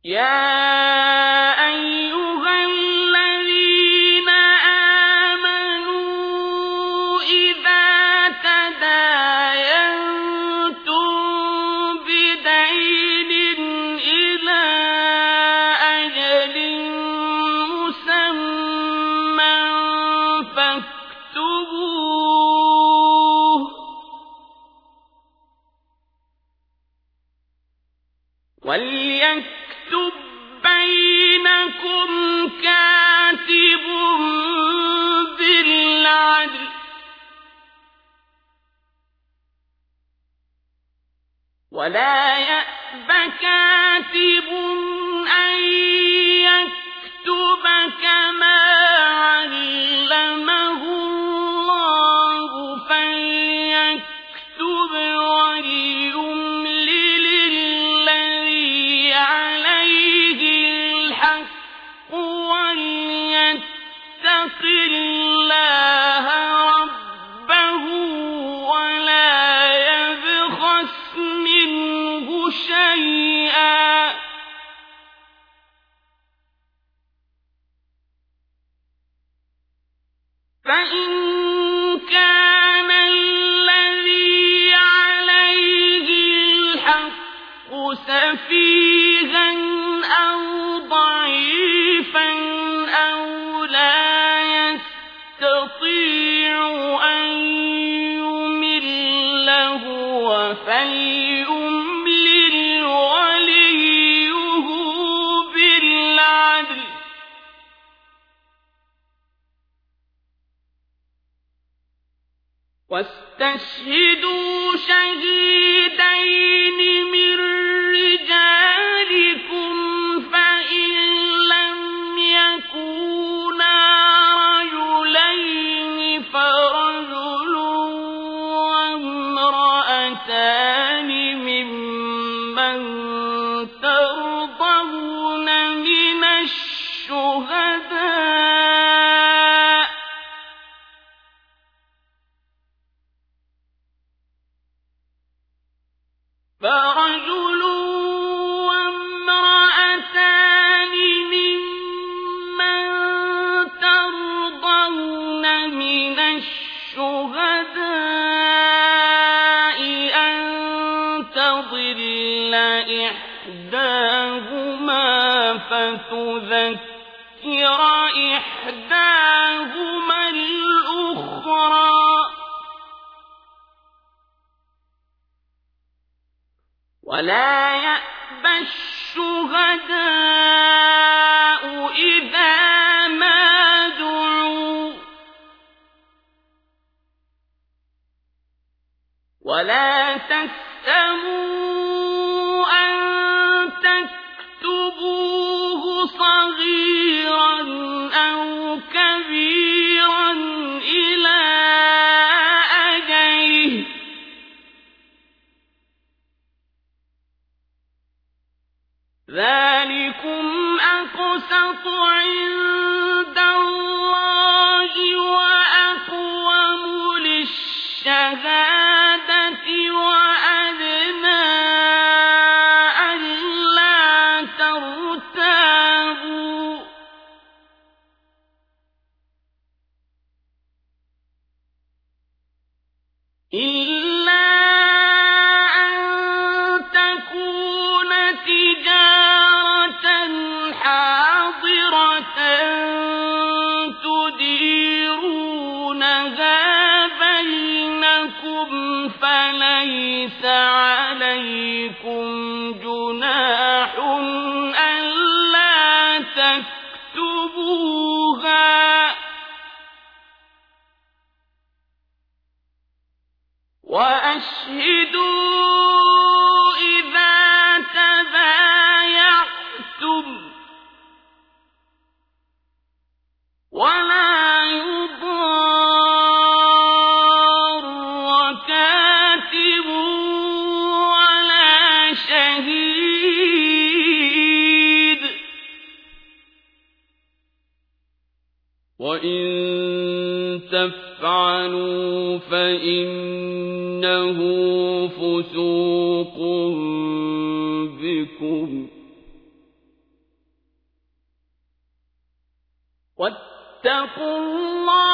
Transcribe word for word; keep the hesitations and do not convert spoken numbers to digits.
يا أيها الذين آمنوا إذا تداينتم بدين إلى أجل مسمى فاكتبوه وليكتب بينكم كاتب بالعدل ولا يأب كاتب أن يكتب كما علمه الله فليكتب وليملل الذي عليه الحق وليتق الله ربه ولا يبخس منه شيئا فإن كان الذي عليه الحق سفيها أو ضعيفا أو لا يستطيع أن يمل هو فليملل وليه بالعدل واستشهدوا شهيدين من رجالكم فإن لم يكونا رجلين فرجل وامرأتان ممن ترضون من الشهداء فرجل وامرأتان ممن ترضون من الشهداء أن تضل إحداهما فتذكر إحداهما الأخرى ولا يأبى الشهداء إذا ما دعوا ولا تسأموا أن تكتبوه صغيرا أو كبيرا إلى أجله ذلكم أقسط عند الله وأقوم للشهادة وأدنى ألا ترتابوا إلا أن تكون تجارة حاضرة تديرونها بينكم فليس عليكم جناح ألا تكتبوها وأشهدوا إذا تبايعتم ولا يضار كاتب ولا شهيد وإن تفعلوا فإنه فسوق بكم واتقوا الله